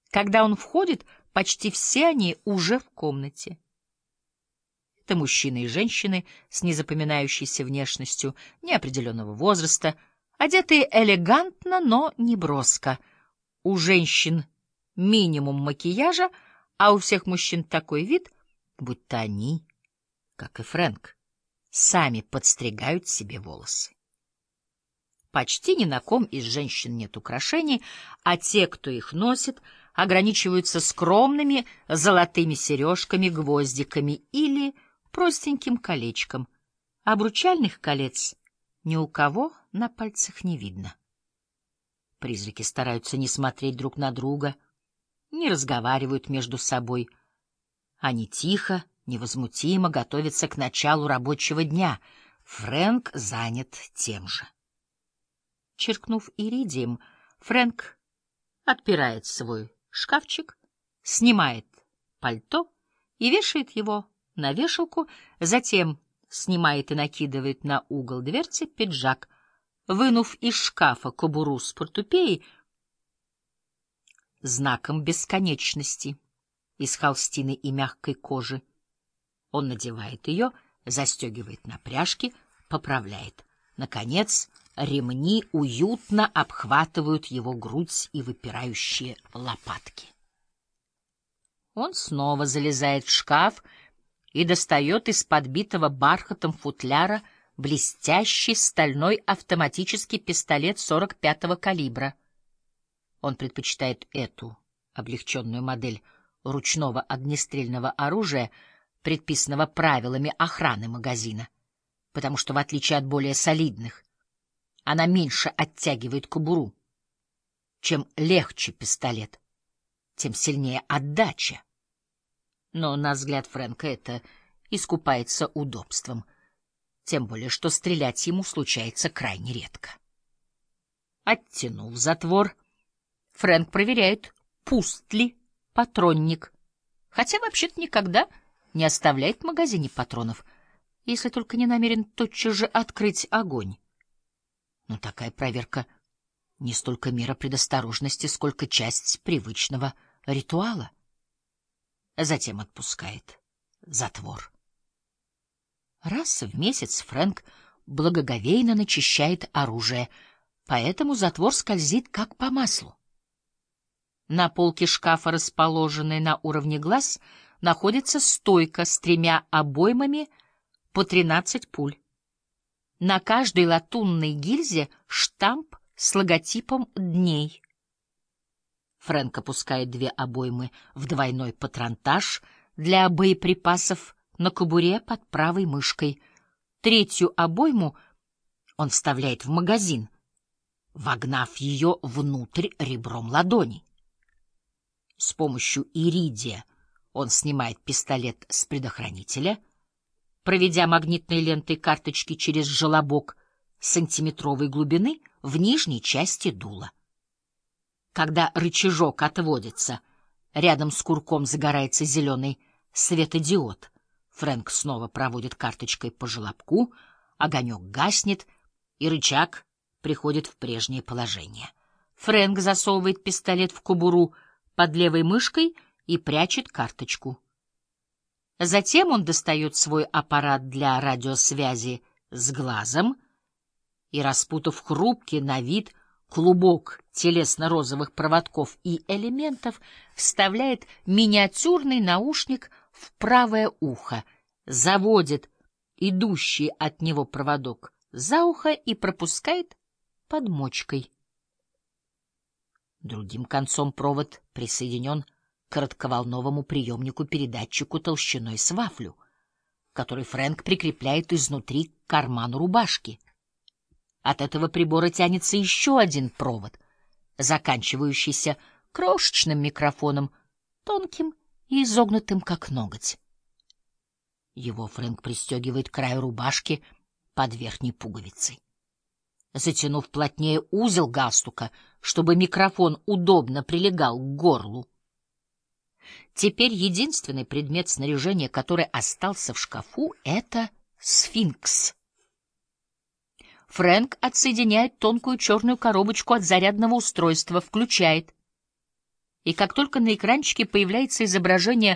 Когда он входит, почти все они уже в комнате. Это мужчины и женщины с незапоминающейся внешностью, неопределенного возраста, одетые элегантно, но не броско. У женщин минимум макияжа, а у всех мужчин такой вид, будто они, как и Фрэнк, сами подстригают себе волосы. Почти ни на ком из женщин нет украшений, а те, кто их носит, ограничиваются скромными золотыми сережками, гвоздиками или простеньким колечком. Обручальных колец ни у кого на пальцах не видно. Призраки стараются не смотреть друг на друга, не разговаривают между собой. Они тихо, невозмутимо готовятся к началу рабочего дня. Фрэнк занят тем же. Черкнув иридием, Фрэнк отпирает свой шкафчик, снимает пальто и вешает его на вешалку, затем снимает и накидывает на угол дверцы пиджак. Вынув из шкафа кобуру с портупеей, знаком бесконечности, из холстины и мягкой кожи, он надевает ее, застегивает на пряжки, поправляет. Наконец, ремни уютно обхватывают его грудь и выпирающие лопатки. Он снова залезает в шкаф и достает из подбитого бархатом футляра блестящий стальной автоматический пистолет 45-го калибра. Он предпочитает эту облегченную модель ручного огнестрельного оружия, предписанного правилами охраны магазина, потому что, в отличие от более солидных, она меньше оттягивает кобуру. Чем легче пистолет, тем сильнее отдача. Но, на взгляд Фрэнка, это искупается удобством, тем более что стрелять ему случается крайне редко. Оттянув затвор, Фрэнк проверяет, пуст ли патронник, хотя вообще-то никогда не оставляет в магазине патронов, если только не намерен тотчас же открыть огонь. Но такая проверка не столько мера предосторожности, сколько часть привычного ритуала. Затем отпускает затвор. Раз в месяц Фрэнк благоговейно начищает оружие, поэтому затвор скользит как по маслу. На полке шкафа, расположенной на уровне глаз, находится стойка с 3 обоймами по 13 пуль. На каждой латунной гильзе штамп с логотипом дней. Фрэнк опускает 2 обоймы в двойной патронтаж для боеприпасов на кобуре под правой мышкой. 3-ю обойму он вставляет в магазин, вогнав ее внутрь ребром ладони. С помощью иридия он снимает пистолет с предохранителя, проведя магнитной лентой карточки через желобок сантиметровой глубины в нижней части дула. Когда рычажок отводится, рядом с курком загорается зеленый светодиод. Фрэнк снова проводит карточкой по желобку, огонек гаснет, и рычаг приходит в прежнее положение. Фрэнк засовывает пистолет в кобуру под левой мышкой и прячет карточку. Затем он достает свой аппарат для радиосвязи с глазом и, распутав хрупкий на вид клубок телесно-розовых проводков и элементов, вставляет миниатюрный наушник в правое ухо, заводит идущий от него проводок за ухо и пропускает под мочкой. Другим концом провод присоединен к коротковолновому приемнику-передатчику толщиной с вафлю, который Фрэнк прикрепляет изнутри к карману рубашки. От этого прибора тянется еще один провод, заканчивающийся крошечным микрофоном, тонким и изогнутым, как ноготь. Его Фрэнк пристегивает к краю рубашки под верхней пуговицей. Затянув плотнее узел галстука, чтобы микрофон удобно прилегал к горлу. Теперь единственный предмет снаряжения, который остался в шкафу, — это сфинкс. Фрэнк отсоединяет тонкую черную коробочку от зарядного устройства, включает. и как только на экранчике появляется изображение